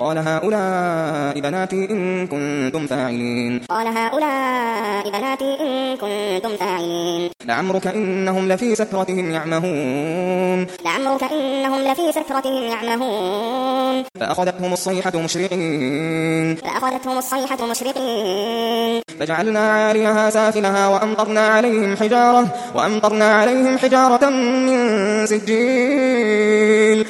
قال هؤلاء بناتي إن كنتم فاعلين لعمرك إنهم لفي سكرتهم يعمهون فأخذتهم الصيحة مشرقين فجعلنا عاليها سافلها وأمطرنا عليهم حجارة من سجيل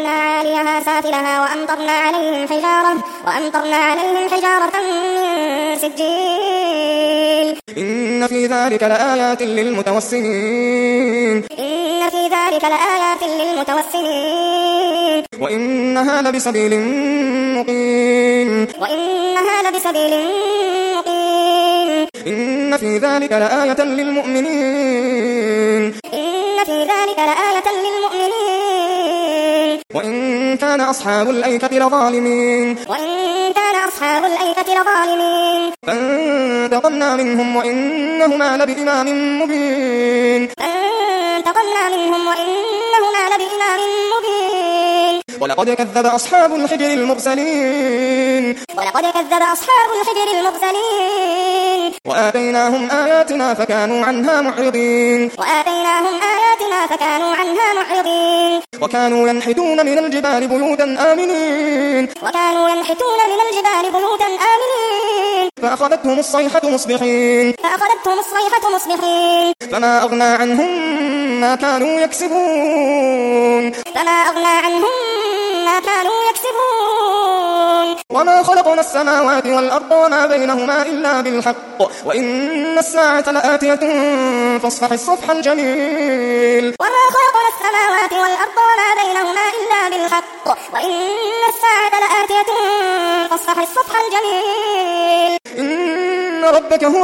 إن في ذلك لآيات للمتوسمين وإنها لبسبيل مقيم إن في ذلك لآية للمؤمنين وإن كان أصحاب الأيكة لظالمين فانتقمنا منهم وإنهما لبإمام مبين ولقد كذب أصحاب الحجر المرسلين وآتيناهم آياتنا فكانوا عنها معرضين وكانوا ينحتون من الجبال بيوتا آمنين فأخذتهم الصيحة مصبحين فما أغنى عنهم ما كانوا يكسبون وما خلقنا السماوات والأرض وما بينهما إلا بالحق وإن الساعة لآتية فاصفح الصفح الجميل إن ربك هو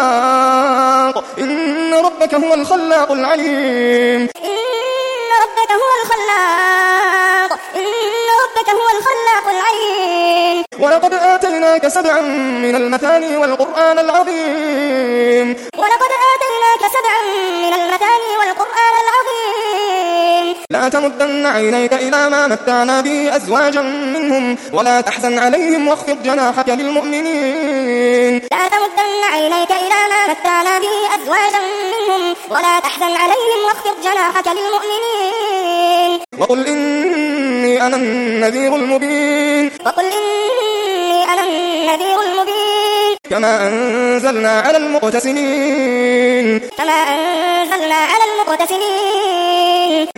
الخلاق العليم ولقد آتيناك 7 من المثاني والقرآن العظيم لا تمدن عينيك إلى ما متعنا به أزواجا منهم ولا تحزن عليهم واخفض جناحك للمؤمنين وقل إني أنا النذير المبين كما أنزلنا على المقتسمين